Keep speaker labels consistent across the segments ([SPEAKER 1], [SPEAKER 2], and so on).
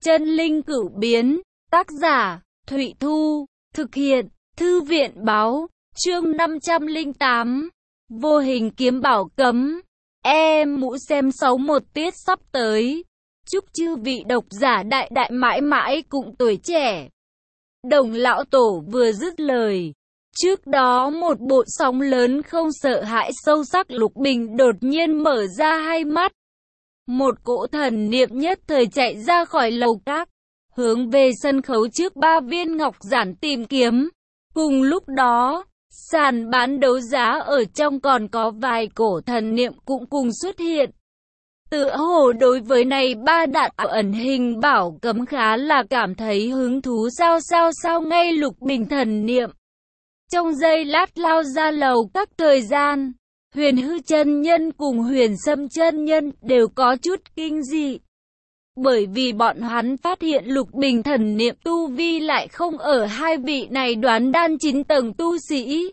[SPEAKER 1] Chân linh cửu biến, tác giả, Thụy Thu, thực hiện, Thư viện báo, chương 508, vô hình kiếm bảo cấm. Em mũ xem 61 tiết sắp tới. Chúc chư vị độc giả đại đại mãi mãi cùng tuổi trẻ. Đồng lão tổ vừa dứt lời. Trước đó một bộ sóng lớn không sợ hãi sâu sắc Lục Bình đột nhiên mở ra hai mắt. Một cỗ thần niệm nhất thời chạy ra khỏi lầu các, hướng về sân khấu trước 3 viên ngọc giản tìm kiếm. Cùng lúc đó, sàn bán đấu giá ở trong còn có vài cổ thần niệm cũng cùng xuất hiện. Tựa hồ đối với này 3 đạo ẩn hình bảo cấm khá là cảm thấy hứng thú sao ngay Lục Bình thần niệm. Trong giây lát lao ra lầu các thời gian, Huyền Hư chân nhân cùng Huyền Sâm chân nhân đều có chút kinh dị. Bởi vì bọn hắn phát hiện Lục Bình thần niệm tu vi lại không ở hai vị này đoán đan 9 tầng tu sĩ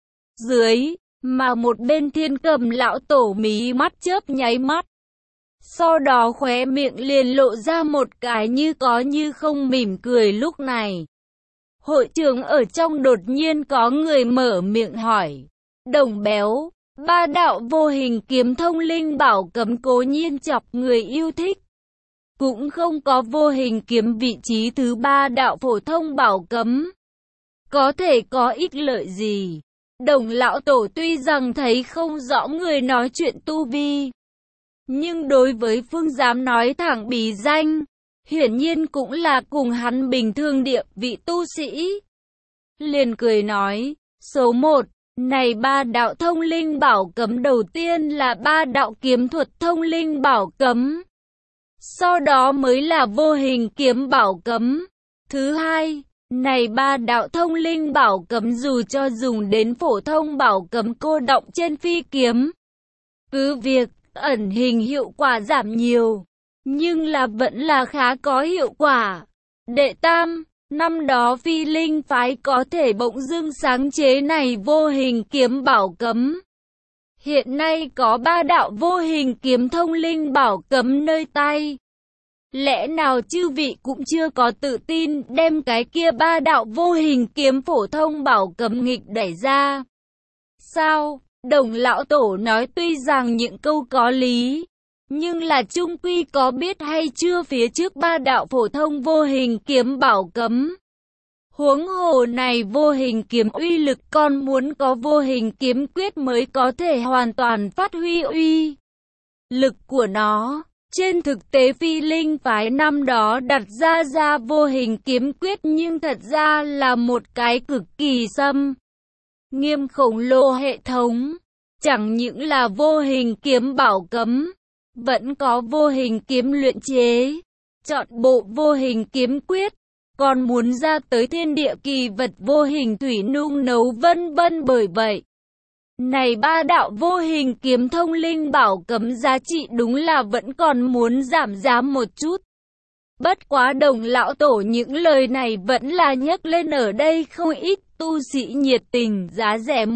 [SPEAKER 1] dưới, mà một bên Thiên Cầm lão tổ mí mắt chớp nháy mắt. Sau đó khóe miệng liền lộ ra một cái như có như không mỉm cười. Lúc này, hội trường ở trong đột nhiên có người mở miệng hỏi, Đồng béo, 3 đạo vô hình kiếm thông linh bảo cấm cố nhiên chọc người yêu thích. Cũng không có vô hình kiếm vị trí thứ 3 đạo phổ thông bảo cấm. Có thể có ích lợi gì? Đồng lão tổ tuy rằng thấy không rõ người nói chuyện tu vi, nhưng đối với phương dám nói thẳng bí danh, hiển nhiên cũng là cùng hắn bình thường địa vị tu sĩ. Liền cười nói, số 1, này 3 đạo thông linh bảo cấm đầu tiên là 3 đạo kiếm thuật thông linh bảo cấm. Sau đó mới là vô hình kiếm bảo cấm. Thứ hai, này 3 đạo thông linh bảo cấm dù cho dùng đến phổ thông bảo cấm cô động trên phi kiếm, cứ việc ẩn hình hiệu quả giảm nhiều, nhưng là vẫn là khá có hiệu quả. Đệ tam, năm đó Phi Linh phái có thể bỗng dưng sáng chế này vô hình kiếm bảo cấm. Hiện nay có 3 đạo vô hình kiếm thông linh bảo cấm nơi tay. Lẽ nào chư vị cũng chưa có tự tin đem cái kia 3 đạo vô hình kiếm phổ thông bảo cấm nghịch đẩy ra? Sao? Đồng lão tổ nói tuy rằng những câu có lý, nhưng là chung quy có biết hay chưa phía trước 3 đạo phổ thông vô hình kiếm bảo cấm. Huống hồ này vô hình kiếm uy lực còn muốn có vô hình kiếm quyết mới có thể hoàn toàn phát huy uy lực của nó. Trên thực tế Phi Linh phái năm đó đặt ra vô hình kiếm quyết nhưng thật ra là một cái cực kỳ xâm nghiêm khổng lồ hệ thống. Chẳng những là vô hình kiếm bảo cấm, vẫn có vô hình kiếm luyện chế, chọn bộ vô hình kiếm quyết, còn muốn ra tới thiên địa kỳ vật vô hình thủy nung nấu vân vân. Bởi vậy, này 3 đạo vô hình kiếm thông linh bảo cấm giá trị đúng là vẫn còn muốn giảm giá một chút. Bất quá đồng lão tổ những lời này vẫn là nhắc lên ở đây không ít tu sĩ nhiệt tình. Giá rẻ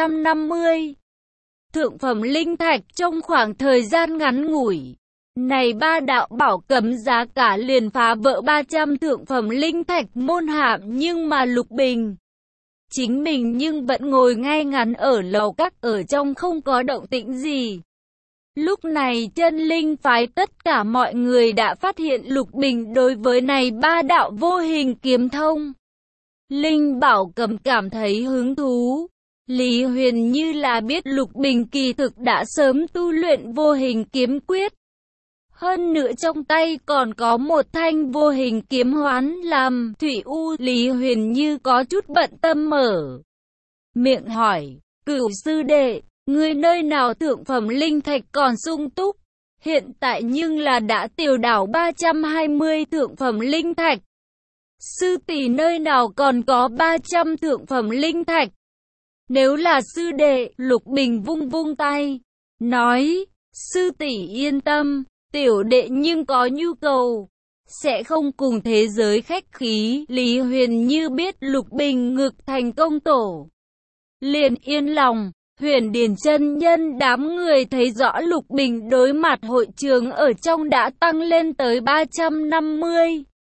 [SPEAKER 1] 150 thượng phẩm linh thạch trong khoảng thời gian ngắn ngủi. Này 3 đạo bảo cấm giá cả liền phá vỡ 300 thượng phẩm linh thạch môn hạm, nhưng mà Lục Bình chính mình nhưng vẫn ngồi ngay ngắn ở lầu các ở trong không có động tĩnh gì. Lúc này chân linh phái tất cả mọi người đã phát hiện Lục Bình đối với này 3 đạo vô hình kiếm thông linh bảo cấm cảm thấy hứng thú. Lý Huyền như là biết Lục Bình kỳ thực đã sớm tu luyện vô hình kiếm quyết. Hơn nữa trong tay còn có một thanh vô hình kiếm hoán làm thủy u. Lý Huyền như có chút bận tâm mở miệng hỏi, Cửu sư đệ, người nơi nào thượng phẩm linh thạch còn sung túc? Hiện tại nhưng là đã tiêu đảo 320 thượng phẩm linh thạch. Sư tỷ nơi nào còn có 300 thượng phẩm linh thạch? Nếu là sư đệ, Lục Bình vung vung tay, nói, sư tỷ yên tâm, tiểu đệ nhưng có nhu cầu, sẽ không cùng thế giới khách khí. Lý Huyền như biết Lục Bình ngực thành công tổ, liền yên lòng. Huyền Điền chân nhân đám người thấy rõ Lục Bình đối mặt hội trường ở trong đã tăng lên tới 350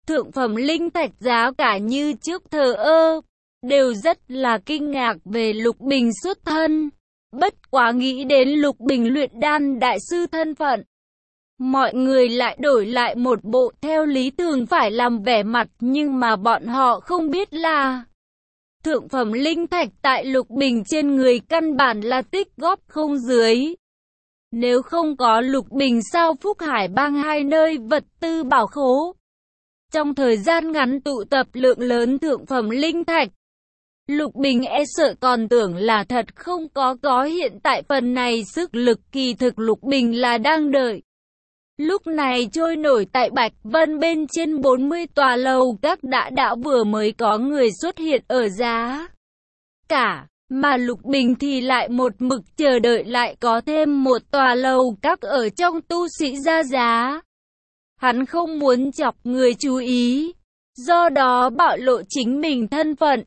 [SPEAKER 1] Thượng phẩm linh thạch giá cả như trước thờ ơ, đều rất là kinh ngạc về Lục Bình xuất thân. Bất quá nghĩ đến Lục Bình luyện đan đại sư thân phận, mọi người lại đổi lại một bộ theo lý thường phải làm vẻ mặt, nhưng mà bọn họ không biết là thượng phẩm linh thạch tại Lục Bình trên người căn bản là tích góp không dưới. Nếu không có Lục Bình sao Phúc Hải Bang hai nơi vật tư bảo khố, trong thời gian ngắn tụ tập lượng lớn thượng phẩm linh thạch, Lục Bình e sợ còn tưởng là thật không có hiện tại phần này sức lực, kỳ thực Lục Bình là đang đợi. Lúc này trôi nổi tại Bạch Vân bên trên 40 tòa lầu các đã vừa mới có người xuất hiện ở giá cả, mà Lục Bình thì lại một mực chờ đợi lại có thêm một tòa lầu các ở trong tu sĩ ra giá. Hắn không muốn chọc người chú ý, do đó bạo lộ chính mình thân phận.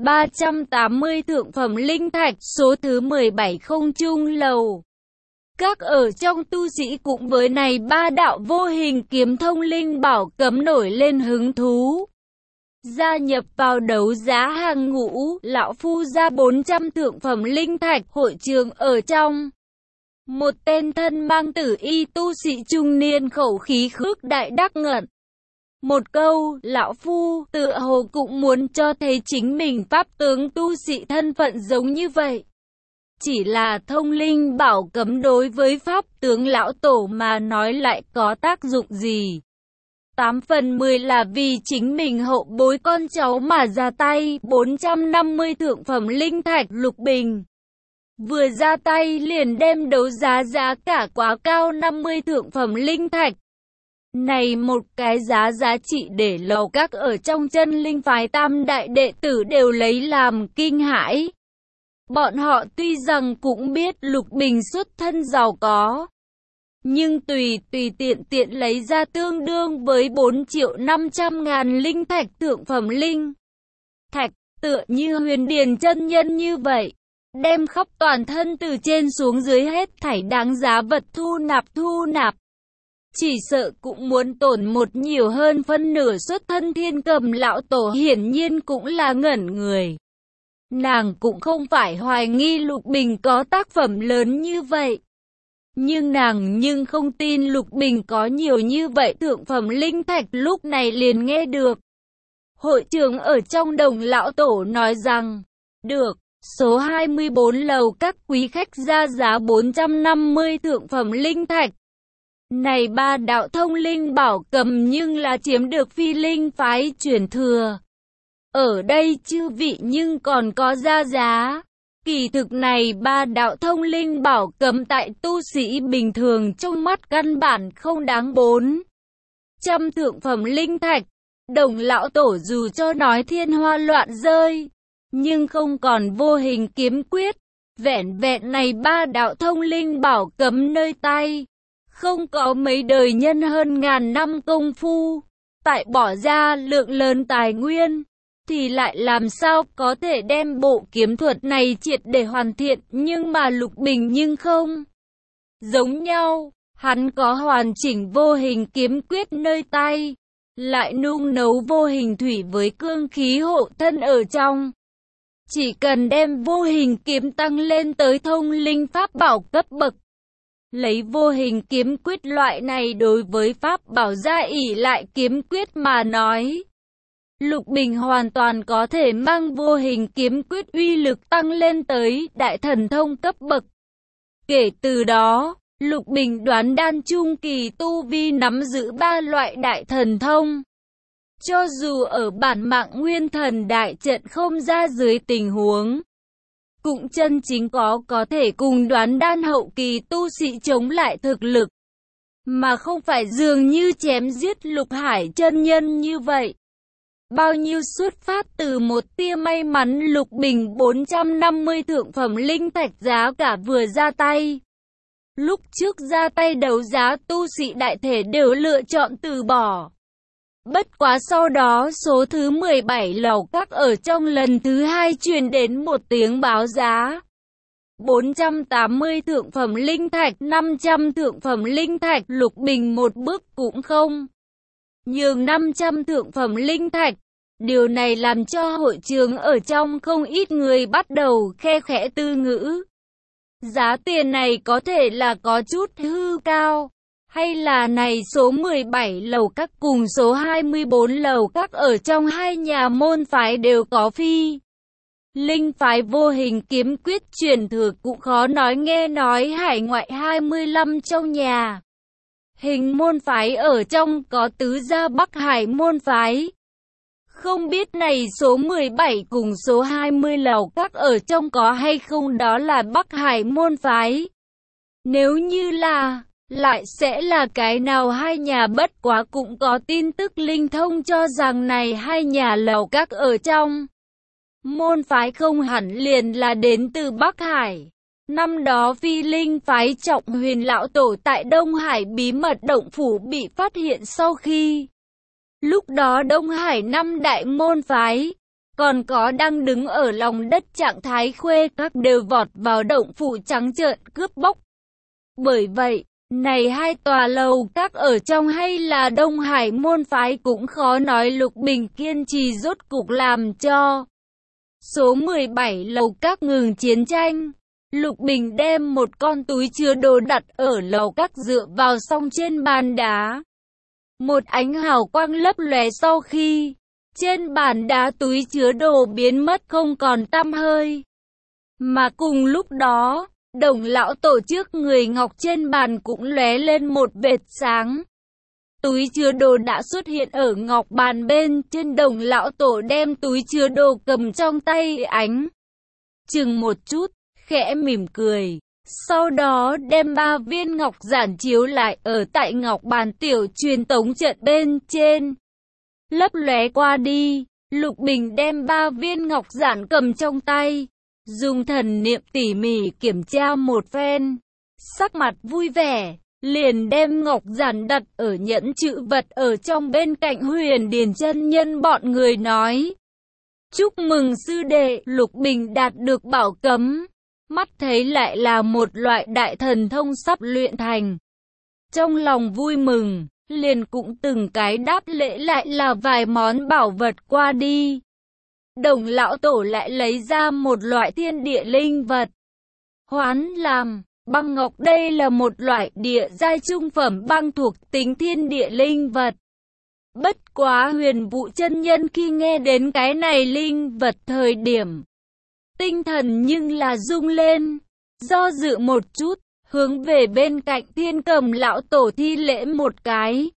[SPEAKER 1] 380 thượng phẩm linh thạch, số thứ 17 không trung lầu các ở trong tu sĩ cũng với này ba đạo vô hình kiếm thông linh bảo cấm nổi lên hứng thú, gia nhập vào đấu giá hàng ngũ. Lão phu ra 400 thượng phẩm linh thạch. Hội trường ở trong, một tên thân mang tử y tu sĩ trung niên khẩu khí khước đại đắc ngẩn một câu, lão phu tựa hồ cũng muốn cho thấy chính mình pháp tướng tu sĩ thân phận giống như vậy. Chỉ là thông linh bảo cấm đối với pháp tướng lão tổ mà nói lại có tác dụng gì? 8 phần 10 là vì chính mình hậu bối con cháu mà ra tay. 450 thượng phẩm linh thạch. Lục Bình vừa ra tay liền đem đấu giá giá cả quá cao 50 thượng phẩm linh thạch. Này một cái giá trị để lầu các ở trong chân linh phái tam đại đệ tử đều lấy làm kinh hãi. Bọn họ tuy rằng cũng biết Lục Bình xuất thân giàu có, nhưng tùy tiện lấy ra tương đương với 4.500.000 linh thạch thượng phẩm linh thạch, tựa như Huyền Điền chân nhân như vậy, đem khắp toàn thân từ trên xuống dưới hết thảy đáng giá vật thu nạp. Chỉ sợ cũng muốn tổn một nhiều hơn phân nửa xuất thân Thiên Cầm lão tổ hiển nhiên cũng là ngẩn người. Nàng cũng không phải hoài nghi Lục Bình có tác phẩm lớn như vậy, nhưng nàng không tin Lục Bình có nhiều như vậy thượng phẩm linh thạch. Lúc này liền nghe được hội trưởng ở trong Đồng lão tổ nói rằng, được, số 24 lầu các quý khách ra giá 450 thượng phẩm linh thạch. Này ba đạo thông linh bảo cầm nhưng là chiếm được Phi Linh phái truyền thừa. Ở đây chư vị nhưng còn có ra giá. Kỳ thực này ba đạo thông linh bảo cấm tại tu sĩ bình thường trong mắt căn bản không đáng 400 thượng phẩm linh thạch. Đồng lão tổ dù cho nói thiên hoa loạn rơi, nhưng không còn vô hình kiếm quyết. Vẹn này ba đạo thông linh bảo cấm nơi tay, không có mấy đời nhân hơn ngàn năm công phu, tại bỏ ra lượng lớn tài nguyên, thì lại làm sao có thể đem bộ kiếm thuật này triệt để hoàn thiện. Nhưng mà Lục Bình nhưng không giống nhau, hắn có hoàn chỉnh vô hình kiếm quyết nơi tay, lại nung nấu vô hình thủy với cương khí hộ thân ở trong. Chỉ cần đem vô hình kiếm tăng lên tới thông linh pháp bảo cấp bậc, lấy vô hình kiếm quyết loại này đối với pháp bảo gia ỷ lại kiếm quyết mà nói, Lục Bình hoàn toàn có thể mang vô hình kiếm quyết uy lực tăng lên tới đại thần thông cấp bậc. Kể từ đó, Lục Bình đoán đan trung kỳ tu vi nắm giữ ba loại đại thần thông. Cho dù ở bản mạng nguyên thần đại trận không ra dưới tình huống, cũng chân chính có thể cùng đoán đan hậu kỳ tu sĩ chống lại thực lực, mà không phải dường như chém giết Lục Hải chân nhân như vậy. Bao nhiêu xuất phát từ một tia may mắn. Lục Bình 450 thượng phẩm linh thạch giá cả vừa ra tay. Lúc trước ra tay đấu giá tu sĩ đại thể đều lựa chọn từ bỏ. Bất quá sau đó số thứ 17 lầu các ở trong lần thứ hai truyền đến một tiếng báo giá. 480 thượng phẩm linh thạch, 500 thượng phẩm linh thạch. Lục Bình một bước cũng không nhường 500 thượng phẩm linh thạch. Điều này làm cho hội trường ở trong không ít người bắt đầu khe khẽ tư ngữ. Giá tiền này có thể là có chút hư cao, hay là này số 17 lầu các cùng số 24 lầu các ở trong hai nhà môn phái đều có phi. Linh phái vô hình kiếm quyết truyền thừa cũng khó nói, nghe nói hải ngoại 25 trong nhà. Hình môn phái ở trong có tứ gia Bắc Hải môn phái. Không biết này số 17 cùng số 20 lầu các ở trong có hay không, đó là Bắc Hải môn phái. Nếu như là, lại sẽ là cái nào hai nhà, bất quá cũng có tin tức linh thông cho rằng này hai nhà lầu các ở trong môn phái không hẳn liền là đến từ Bắc Hải. Năm đó phi linh phái Trọng Huyền lão tổ tại Đông Hải bí mật động phủ bị phát hiện sau khi lúc đó Đông Hải năm đại môn phái, còn có đang đứng ở lòng đất trạng thái khuê các đều vọt vào động phủ trắng trợn cướp bóc. Bởi vậy, này hai tòa lầu các ở trong hay là Đông Hải môn phái cũng khó nói. Lục Bình kiên trì rốt cục làm cho số 17 lầu các ngừng chiến tranh. Lục Bình đem một con túi chứa đồ đặt ở lầu các dựa vào song trên bàn đá. Một ánh hào quang lấp lóe sau khi trên bàn đá túi chứa đồ biến mất không còn tăm hơi. Mà cùng lúc đó, Đồng lão tổ trước người ngọc trên bàn cũng lóe lên một vệt sáng. Túi chứa đồ đã xuất hiện ở ngọc bàn bên trên. Đồng lão tổ đem túi chứa đồ cầm trong tay ánh chừng một chút, khẽ mỉm cười. Sau đó đem 3 viên ngọc giản chiếu lại ở tại ngọc bàn tiểu truyền tống trận bên trên. Lấp lóe qua đi, Lục Bình đem 3 viên ngọc giản cầm trong tay, dùng thần niệm tỉ mỉ kiểm tra một phen. Sắc mặt vui vẻ, liền đem ngọc giản đặt ở nhẫn chữ vật ở trong bên cạnh Huyền Điền chân nhân bọn người nói. Chúc mừng sư đệ, Lục Bình đạt được bảo cấm. Mắt thấy lại là một loại đại thần thông sắp luyện thành. Trong lòng vui mừng, liền cũng từng cái đáp lễ lại là vài món bảo vật qua đi. Đồng lão tổ lại lấy ra một loại thiên địa linh vật. Hoán làm, băng ngọc, đây là một loại địa giai trung phẩm băng thuộc tính thiên địa linh vật. Bất quá Huyền Vũ chân nhân khi nghe đến cái này linh vật thời điểm, tinh thần nhưng là rung lên, do dự một chút, hướng về bên cạnh Thiên Cầm lão tổ thi lễ một cái.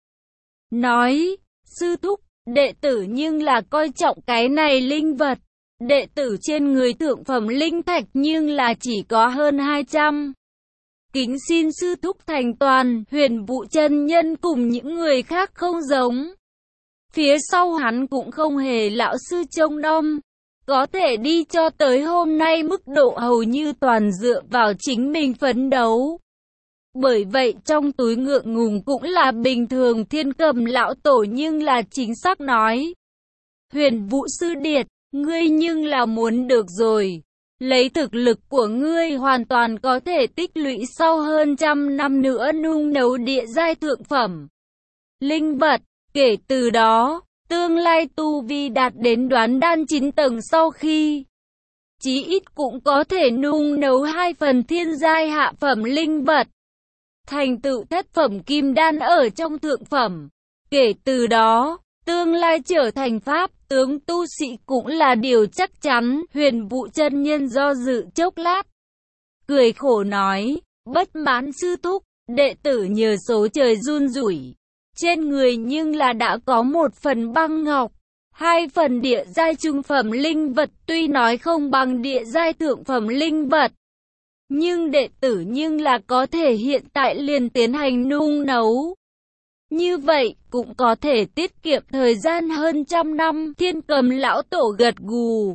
[SPEAKER 1] Nói, sư thúc, đệ tử nhưng là coi trọng cái này linh vật. Đệ tử trên người thượng phẩm linh thạch nhưng là chỉ có hơn 200. Kính xin sư thúc thành toàn. Huyền Vũ chân nhân cùng những người khác không giống. Phía sau hắn cũng không hề lão sư trông nom. Có thể đi cho tới hôm nay mức độ hầu như toàn dựa vào chính mình phấn đấu. Bởi vậy trong túi ngượng ngùng cũng là bình thường. Thiên Cầm lão tổ nhưng là chính xác nói. Huyền Vũ sư điệt, ngươi nhưng là muốn được rồi. Lấy thực lực của ngươi hoàn toàn có thể tích lũy sau hơn 100 năm nữa nung nấu địa giai thượng phẩm linh vật. Kể từ đó, tương lai tu vi đạt đến đoán đan 9 tầng sau khi, chí ít cũng có thể nung nấu 2 phần thiên giai hạ phẩm linh vật. Thành tựu thất phẩm kim đan ở trong thượng phẩm. Kể từ đó, tương lai trở thành pháp tướng tu sĩ cũng là điều chắc chắn. Huyền Vũ chân nhân do dự chốc lát, cười khổ nói, bất mãn sư thúc, đệ tử nhờ số trời run rủi. Trên người nhưng là đã có 1 phần băng ngọc, 2 phần địa giai trung phẩm linh vật, tuy nói không bằng địa giai thượng phẩm linh vật, nhưng đệ tử nhưng là có thể hiện tại liền tiến hành nung nấu. Như vậy, cũng có thể tiết kiệm thời gian hơn 100 năm. Thiên Cầm lão tổ gật gù,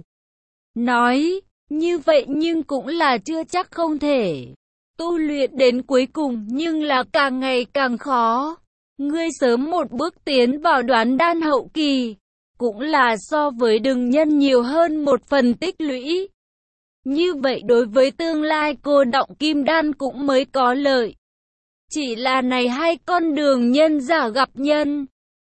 [SPEAKER 1] nói, như vậy nhưng cũng là chưa chắc không thể. Tu luyện đến cuối cùng nhưng là càng ngày càng khó. Ngươi sớm một bước tiến vào đoán đan hậu kỳ, cũng là so với đừng nhân nhiều hơn 1 phần tích lũy. Như vậy đối với tương lai cô động kim đan cũng mới có lợi. Chỉ là này hai con đường nhân giả gặp nhân,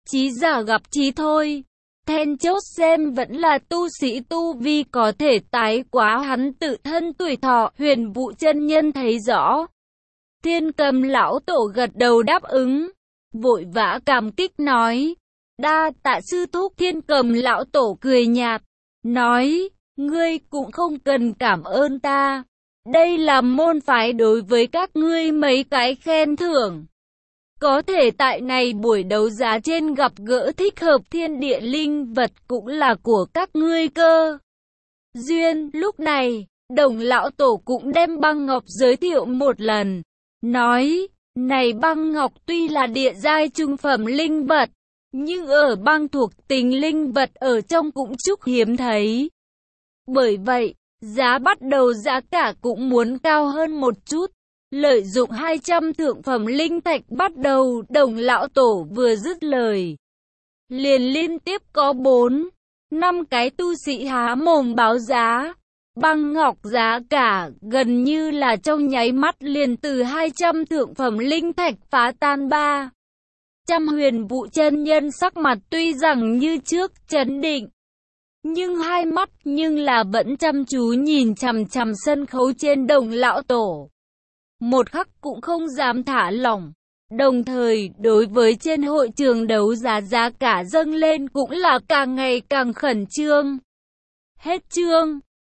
[SPEAKER 1] Chí giả gặp chí thôi. Then chốt xem vẫn là tu sĩ tu vi có thể tái quá hắn tự thân tuổi thọ. Huyền Vũ chân nhân thấy rõ. Thiên Cầm lão tổ gật đầu đáp ứng, vội vã cảm kích nói, đa tạ sư thúc. Thiên Cầm lão tổ cười nhạt, nói, ngươi cũng không cần cảm ơn ta. Đây là môn phái đối với các ngươi mấy cái khen thưởng. Có thể tại này buổi đấu giá trên gặp gỡ thích hợp thiên địa linh vật cũng là của các ngươi cơ. Duyên, lúc này, Đồng lão tổ cũng đem băng ngọc giới thiệu một lần. Nói, này băng ngọc tuy là địa giai trung phẩm linh vật, nhưng ở băng thuộc tính linh vật ở trong cũng chút hiếm thấy. Bởi vậy, giá bắt đầu giá cả cũng muốn cao hơn một chút. Lợi dụng 200 thượng phẩm linh thạch bắt đầu. Đồng lão tổ vừa dứt lời, liền liên tiếp có 4-5 cái tu sĩ há mồm báo giá. Băng ngọc giá cả gần như là trong nháy mắt liền từ 200 thượng phẩm linh thạch phá tan 300. Huyền Vũ chân nhân sắc mặt tuy rằng như trước trấn định, nhưng hai mắt nhưng là vẫn chăm chú nhìn chằm chằm sân khấu trên Đồng lão tổ. Một khắc cũng không dám thả lỏng. Đồng thời, đối với trên hội trường đấu giá giá cả dâng lên cũng là càng ngày càng khẩn trương. Hết chương.